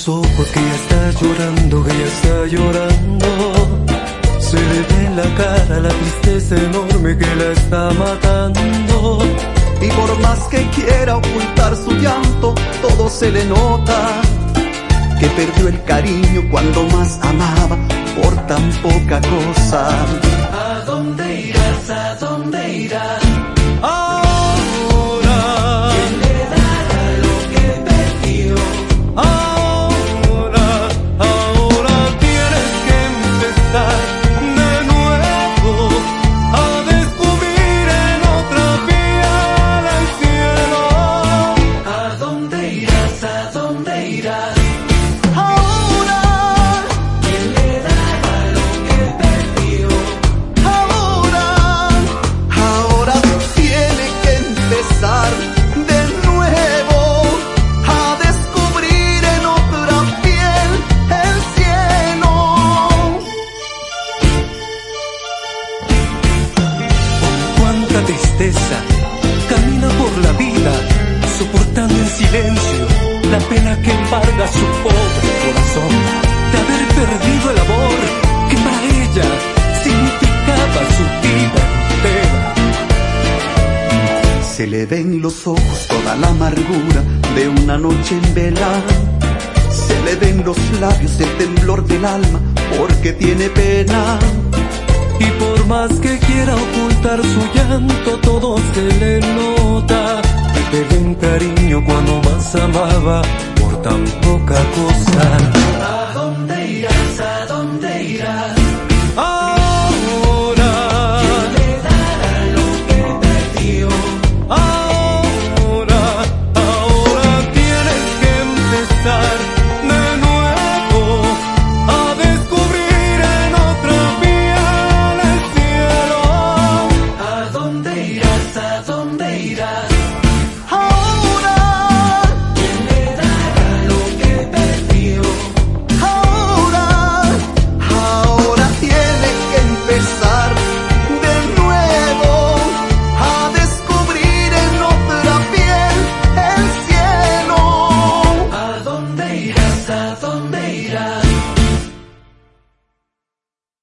los ojos que ya está llorando, que ya está llorando. Se le ve en la cara la tristeza enorme que la está matando. Y por más que quiera ocultar su llanto, todo se le nota, que perdió el cariño cuando más amaba por tan poca cosa. ¿A dónde irás? ¿A dónde irás? Camina por la vida, soportando en silencio la pena que embarga su pobre corazón, de haber perdido el amor que para ella significaba su vida entera. Se le ve en los ojos toda la amargura de una noche en vela. Se le ve en los labios el temblor del alma porque tiene pena. Y por más que quiera ocultar su llanto, todo se le nota, que perdió un cariño cuando más amaba por tan poca cosa.